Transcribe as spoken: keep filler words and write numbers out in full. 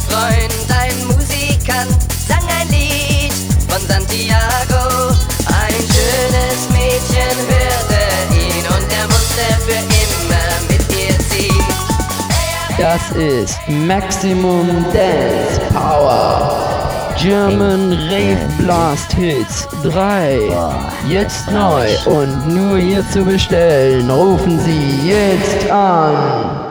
Freund, ein Musikant, sang ein Lied von Santiago. Ein schönes Mädchen hörte ihn und er musste für immer mit ihr ziehen. Das ist Maximum Dance Power. German Rave Blast Hits drei. Jetzt neu und nur hier zu bestellen. Rufen Sie jetzt an.